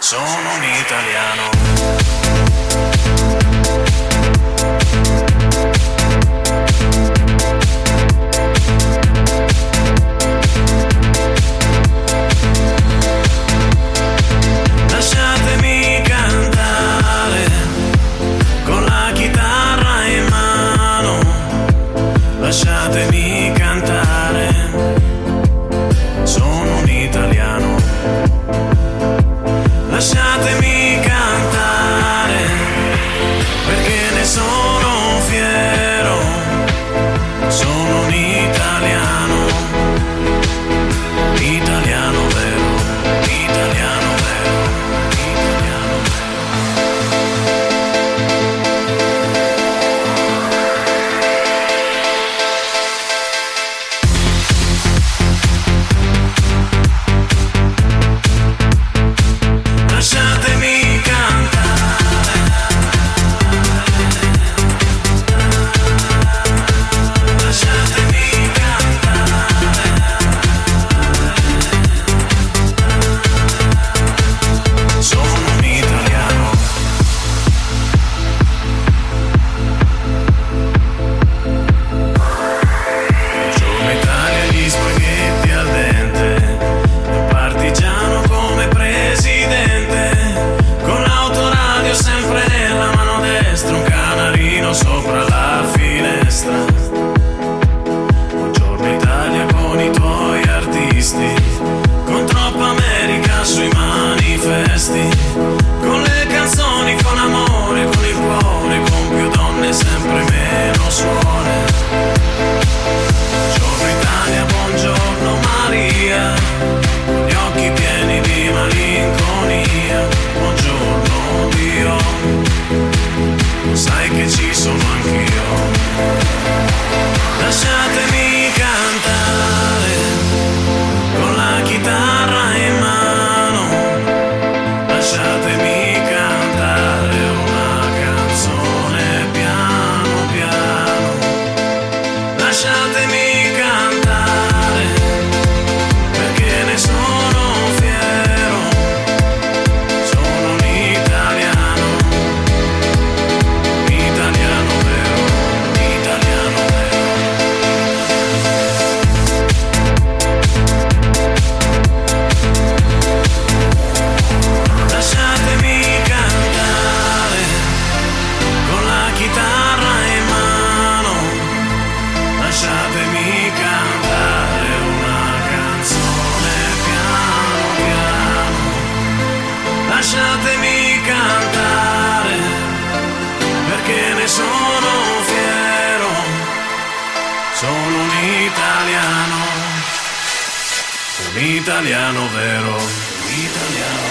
sono un italiano. Lasciatemi cantare con la chitarra in mano, lasciatemi cantare, sono un italiano. Lasciatemi cantare perché ne sono fiero, sono un italiano, italiano vero, italiano vero, italiano lasciatemi cantare, lasciatemi cantare, sono un italiano. Buongiorno Italia, gli spaghetti al dente, un partigiano come presidente, con l'autoradio sempre nella mano destra, un canarino sopra la finestra. Buongiorno Italia con i tuoi artisti, con troppa America sui manifesti, con le canzoni, con amore, con il cuore, con più donne, sempre meno suore. Buongiorno Italia, buongiorno Maria, con gli occhi pieni di malinconia. Buongiorno Dio, lo sai che ci sono anch'io. Lasciatemi cantare con la chitarra in mano, lasciatemi cantare una canzone piano piano, lasciatemi cantare perché ne sono fiero, sono un italiano, italiano vero, italiano vero. Lasciatemi cantare con la chitarra in mano, lasciatemi cantare una canzone piano piano, lasciatemi cantare perché ne sono fiero, sono un italiano vero, un italiano